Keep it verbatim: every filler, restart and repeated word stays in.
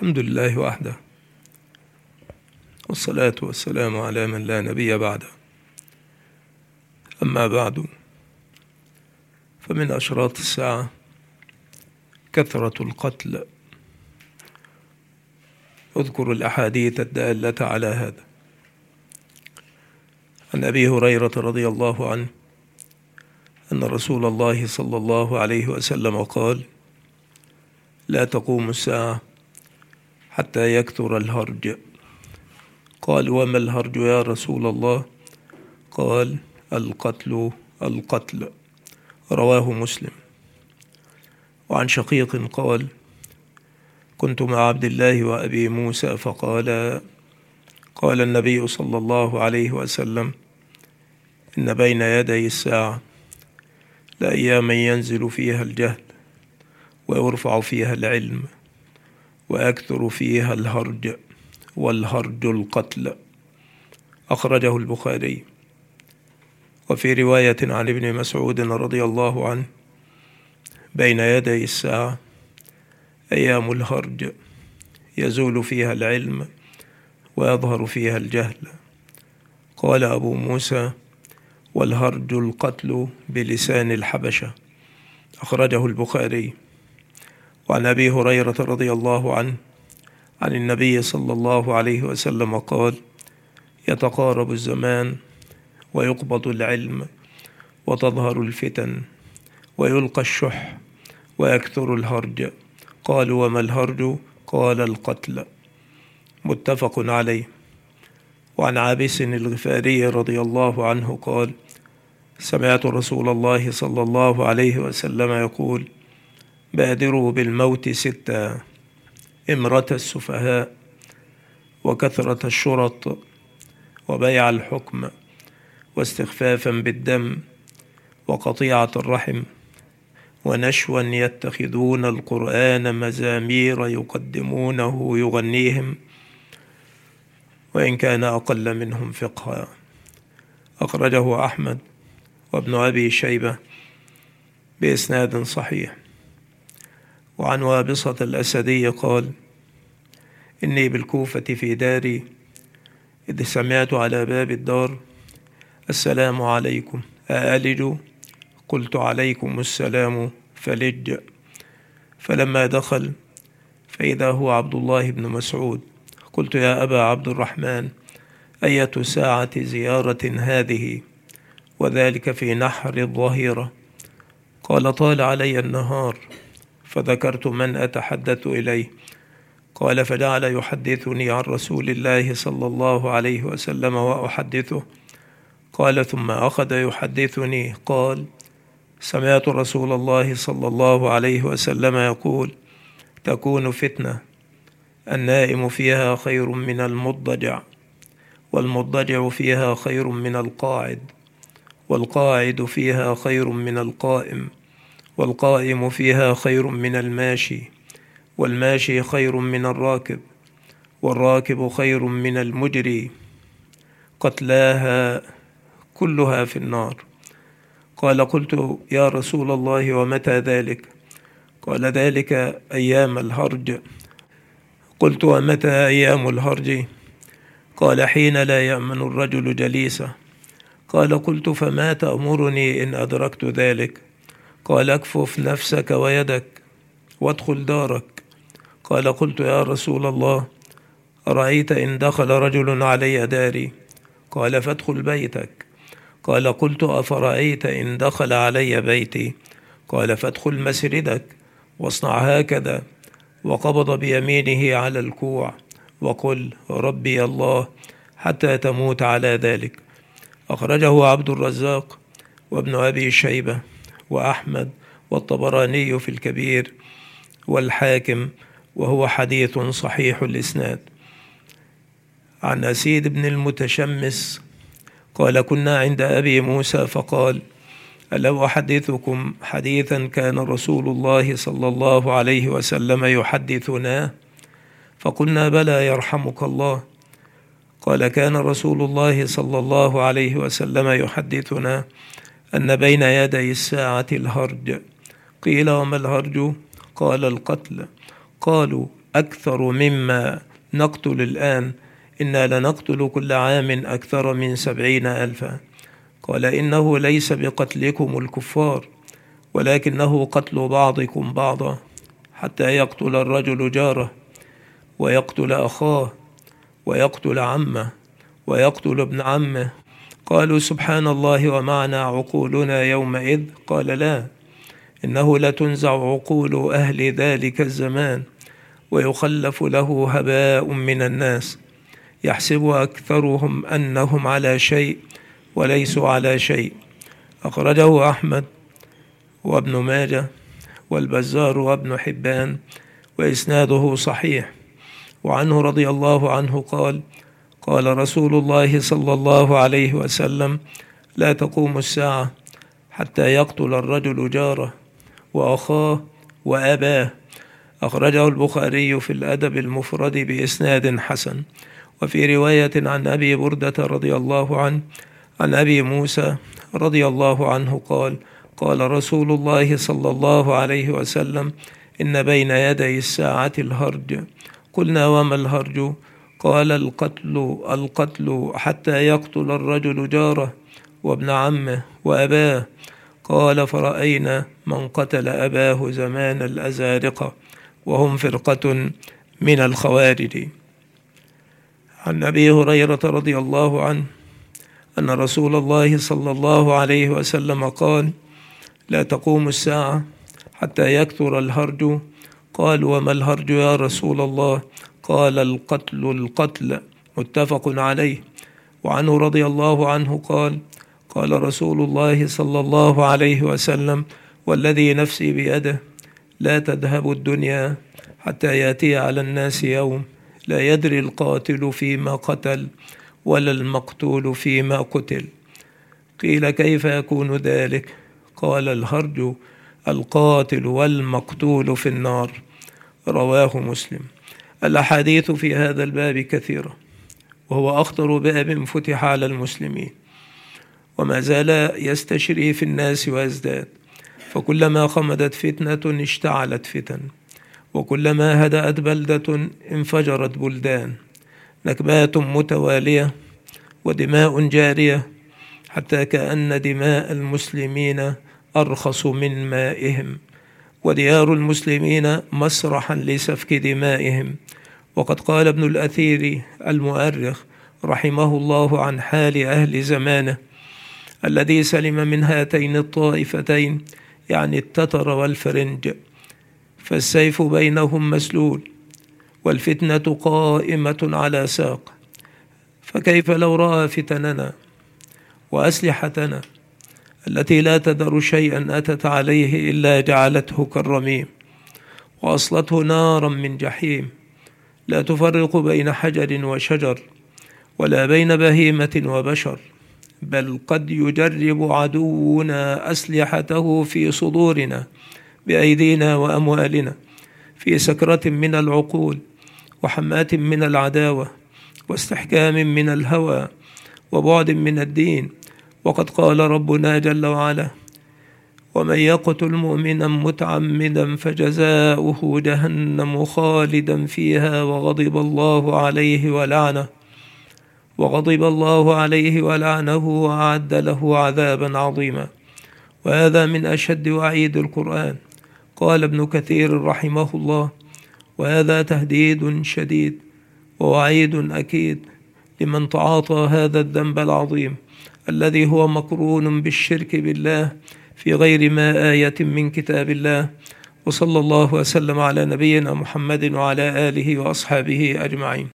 الحمد لله وحده، والصلاة والسلام على من لا نبي بعده. أما بعد، فمن أشراط الساعة كثرة القتل. اذكر الأحاديث الدالة على هذا. عن أبي هريرة رضي الله عنه أن رسول الله صلى الله عليه وسلم قال: لا تقوم الساعة حتى يكثر الهرج. قال: وما الهرج يا رسول الله؟ قال: القتل القتل. رواه مسلم. وعن شقيق قال: كنت مع عبد الله وأبي موسى فقال: قال النبي صلى الله عليه وسلم: إن بين يدي الساعة لأياما ينزل فيها الجهل ويرفع فيها العلم ويكثر فيها الهرج، والهرج القتل. أخرجه البخاري. وفي رواية عن ابن مسعود رضي الله عنه: بين يدي الساعة أيام الهرج يزول فيها العلم ويظهر فيها الجهل. قال أبو موسى: والهرج القتل بلسان الحبشة. أخرجه البخاري. وعن أبي هريرة رضي الله عنه عن النبي صلى الله عليه وسلم قال: يتقارب الزمان ويقبض العلم وتظهر الفتن ويلقى الشح ويكثر الهرج. قالوا: وما الهرج؟ قال: القتل. متفق عليه. وعن عابس الغفاري رضي الله عنه قال: سمعت رسول الله صلى الله عليه وسلم يقول: بادروا بالموت ستا: إمرة السفهاء، وكثرة الشرط، وبيع الحكم، واستخفافا بالدم، وقطيعة الرحم، ونشوا يتخذون القرآن مزامير يقدمونه يغنيهم وإن كان أقل منهم فقها. أخرجه أحمد وابن أبي شيبة بإسناد صحيح. وعن وابصة الأسدي قال: إني بالكوفة في داري إذ سمعت على باب الدار: السلام عليكم، أألج؟ قلت: عليكم السلام، فلج. فلما دخل فإذا هو عبد الله بن مسعود، قلت: يا أبا عبد الرحمن، أية ساعة زيارة هذه؟ وذلك في نحر الظهيرة. قال: طال علي النهار، فذكرت من أتحدث إليه. قال: فجعل يحدثني عن رسول الله صلى الله عليه وسلم وأحدثه. قال: ثم أخذ يحدثني. قال: سمعت رسول الله صلى الله عليه وسلم يقول: تكون فتنة النائم فيها خير من المضجع، والمضجع فيها خير من القاعد، والقاعد فيها خير من القائم، والقائم فيها خير من الماشي، والماشي خير من الراكب، والراكب خير من المجري. قتلاها كلها في النار. قال: قلت: يا رسول الله، ومتى ذلك؟ قال: ذلك أيام الهرج. قلت: ومتى أيام الهرج؟ قال: حين لا يأمن الرجل جليسه. قال: قلت: فما تأمرني إن أدركت ذلك؟ قال: اكفف نفسك ويدك وادخل دارك. قال: قلت: يا رسول الله، أرأيت إن دخل رجل علي داري؟ قال: فادخل بيتك. قال: قلت: أفرأيت إن دخل علي بيتي؟ قال: فادخل مسردك واصنع هكذا. وقبض بيمينه على الكوع وقل: ربي الله، حتى تموت على ذلك. أخرجه عبد الرزاق وابن أبي شيبة وأحمد والطبراني في الكبير والحاكم، وهو حديث صحيح الإسناد. عن أسيد بن المتشمس قال: كنا عند أبي موسى فقال: ألو أحدثكم حديثا كان رسول الله صلى الله عليه وسلم يحدثنا؟ فقلنا: بلى يرحمك الله. قال: كان رسول الله صلى الله عليه وسلم يحدثنا أن بين يدي الساعة الهرج. قيل: وما الهرج؟ قال: القتل. قالوا: أكثر مما نقتل الآن، إنا لنقتل كل عام أكثر من سبعين ألفا. قال إنه ليس بقتلكم الكفار، ولكنه قتل بعضكم بعضا، حتى يقتل الرجل جاره، ويقتل أخاه، ويقتل عمه، ويقتل ابن عمه. قالوا سبحان الله ومعنا عقولنا يومئذ؟ قال لا، إنه لتنزع عقول أهل ذلك الزمان، ويخلف له هباء من الناس، يحسب أكثرهم أنهم على شيء وليسوا على شيء. أخرجه أحمد وابن ماجه والبزار وابن حبان، وإسناده صحيح. وعنه رضي الله عنه قال: قال رسول الله صلى الله عليه وسلم: لا تقوم الساعة حتى يقتل الرجل جاره وأخاه وأباه. أخرجه البخاري في الأدب المفرد بإسناد حسن. وفي رواية عن أبي بردة رضي الله عنه عن أبي موسى رضي الله عنه قال: قال رسول الله صلى الله عليه وسلم: إن بين يدي الساعة الهرج. قلنا: وما الهرج؟ قال: القتل القتل حتى يقتل الرجل جاره وابن عمه وأباه. قال: فرأينا من قتل أباه زمان الأزارقة، وهم فرقة من الخوارج. عن أبي هريرة رضي الله عنه أن رسول الله صلى الله عليه وسلم قال: لا تقوم الساعة حتى يكثر الهرج. قال: وما الهرج يا رسول الله؟ قال: القتل القتل. متفق عليه. وعنه رضي الله عنه قال: قال رسول الله صلى الله عليه وسلم: والذي نفسي بيده لا تذهب الدنيا حتى يأتي على الناس يوم لا يدري القاتل فيما قتل ولا المقتول فيما قتل. قيل: كيف يكون ذلك؟ قال: الهرج القاتل والمقتول في النار. رواه مسلم. الأحاديث في هذا الباب كثيرة، وهو أخطر باب فتح على المسلمين، وما زال يستشري في الناس ويزداد، فكلما خمدت فتنة اشتعلت فتن، وكلما هدأت بلدة انفجرت بلدان. نكبات متوالية ودماء جارية، حتى كأن دماء المسلمين أرخص من مائهم، وديار المسلمين مسرحا لسفك دمائهم. وقد قال ابن الأثير المؤرخ رحمه الله عن حال أهل زمانه الذي سلم من هاتين الطائفتين، يعني التتر والفرنج: فالسيف بينهم مسلول، والفتنة قائمة على ساق. فكيف لو رأى فتننا وأسلحتنا التي لا تذر شيئا أتت عليه إلا جعلته كالرميم، وأصلته نارا من جحيم، لا تفرق بين حجر وشجر، ولا بين بهيمة وبشر، بل قد يجرب عدونا أسلحته في صدورنا بأيدينا وأموالنا، في سكرة من العقول، وحماة من العداوة، واستحكام من الهوى، وبعد من الدين. وقد قال ربنا جل وعلا: ومن يقتل مؤمنا متعمدا فجزاؤه جهنم خالدا فيها وغضب الله عليه ولعنه وغضب الله عليه ولعنه وأعد له عذابا عظيما. وهذا من أشد وعيد القرآن. قال ابن كثير رحمه الله: وهذا تهديد شديد ووعيد أكيد لمن تعاطى هذا الذنب العظيم الذي هو مقرون بالشرك بالله في غير ما آية من كتاب الله. وصلى الله وسلم على نبينا محمد وعلى آله وأصحابه أجمعين.